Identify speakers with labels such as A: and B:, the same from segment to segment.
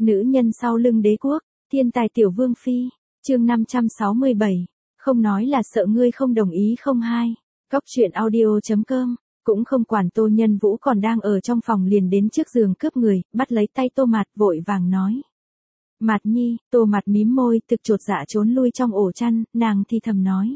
A: Nữ nhân sau lưng đế quốc, thiên tài tiểu vương phi, chương 567, không nói là sợ ngươi không đồng ý không hai. Góc truyện audio.com, cũng không quản Tô Nhân Vũ còn đang ở trong phòng liền đến trước giường cướp người, bắt lấy tay Tô Mạt vội vàng nói. Mạt nhi, Tô Mạt mím môi, thực chột dạ trốn lui trong ổ chăn, nàng thì thầm nói.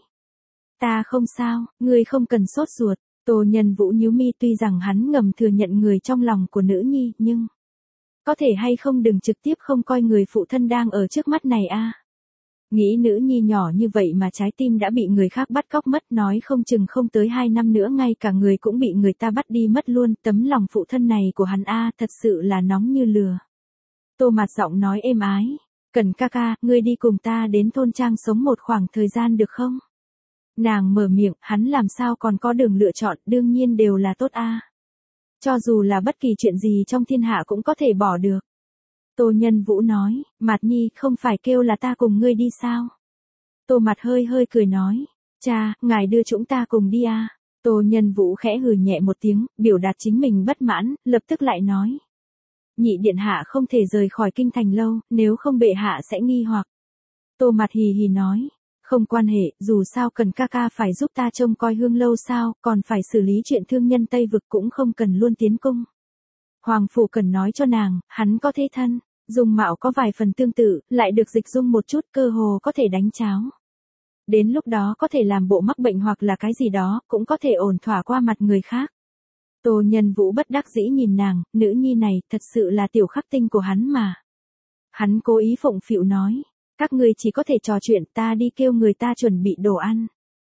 A: Ta không sao, ngươi không cần sốt ruột. Tô Nhân Vũ nhíu mi, tuy rằng hắn ngầm thừa nhận người trong lòng của nữ nhi, nhưng có thể hay không đừng trực tiếp không coi người phụ thân đang ở trước mắt này a. Nghĩ nữ nhi nhỏ như vậy mà trái tim đã bị người khác bắt cóc mất, nói không chừng không tới 2 năm nữa ngay cả người cũng bị người ta bắt đi mất luôn, tấm lòng phụ thân này của hắn a thật sự là nóng như lửa. Tô Mạt giọng nói êm ái, Cần ca ca, ngươi đi cùng ta đến thôn trang sống một khoảng thời gian được không? Nàng mở miệng, hắn làm sao còn có đường lựa chọn, đương nhiên đều là tốt a. Cho dù là bất kỳ chuyện gì trong thiên hạ cũng có thể bỏ được. Tô Nhân Vũ nói, Mạt nhi không phải kêu là ta cùng ngươi đi sao? Tô Mạt hơi hơi cười nói, cha, ngài đưa chúng ta cùng đi a. Tô Nhân Vũ khẽ hừ nhẹ một tiếng, biểu đạt chính mình bất mãn, lập tức lại nói. Nhị điện hạ không thể rời khỏi kinh thành lâu, nếu không bệ hạ sẽ nghi hoặc. Tô Mạt hì hì nói, không quan hệ, dù sao Cần ca ca phải giúp ta trông coi hương lâu sao, còn phải xử lý chuyện thương nhân Tây Vực cũng không cần luôn tiến cung. Hoàng phủ Cần nói cho nàng, hắn có thế thân, dung mạo có vài phần tương tự, lại được dịch dung một chút, cơ hồ có thể đánh cháo. Đến lúc đó có thể làm bộ mắc bệnh hoặc là cái gì đó, cũng có thể ổn thỏa qua mặt người khác. Tô Nhân Vũ bất đắc dĩ nhìn nàng, nữ nhi này thật sự là tiểu khắc tinh của hắn mà. Hắn cố ý phụng phịu nói, các ngươi chỉ có thể trò chuyện, ta đi kêu người ta chuẩn bị đồ ăn.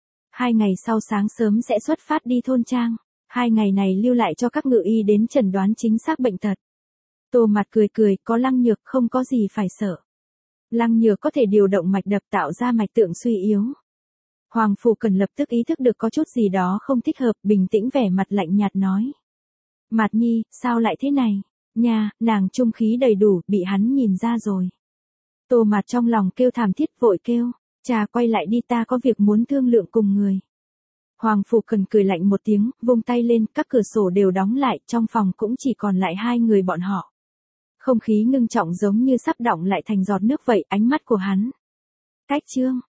A: 2 ngày sau sáng sớm sẽ xuất phát đi thôn trang, 2 ngày này lưu lại cho các ngự y đến chẩn đoán chính xác bệnh tật. Tô Mạt cười cười, có Lăng Nhược không có gì phải sợ. Lăng Nhược có thể điều động mạch đập tạo ra mạch tượng suy yếu. Hoàng phủ Cần lập tức ý thức được có chút gì đó không thích hợp, bình tĩnh vẻ mặt lạnh nhạt nói. Mạt nhi, sao lại thế này? Nha, nàng trung khí đầy đủ, bị hắn nhìn ra rồi. Tô Mạt trong lòng kêu thảm thiết vội kêu, cha quay lại đi, ta có việc muốn thương lượng cùng người. Hoàng phủ Cần cười lạnh một tiếng, vung tay lên, các cửa sổ đều đóng lại, trong phòng cũng chỉ còn lại 2 người bọn họ. Không khí ngưng trọng giống như sắp đọng lại thành giọt nước vậy, ánh mắt của hắn. Cách chương.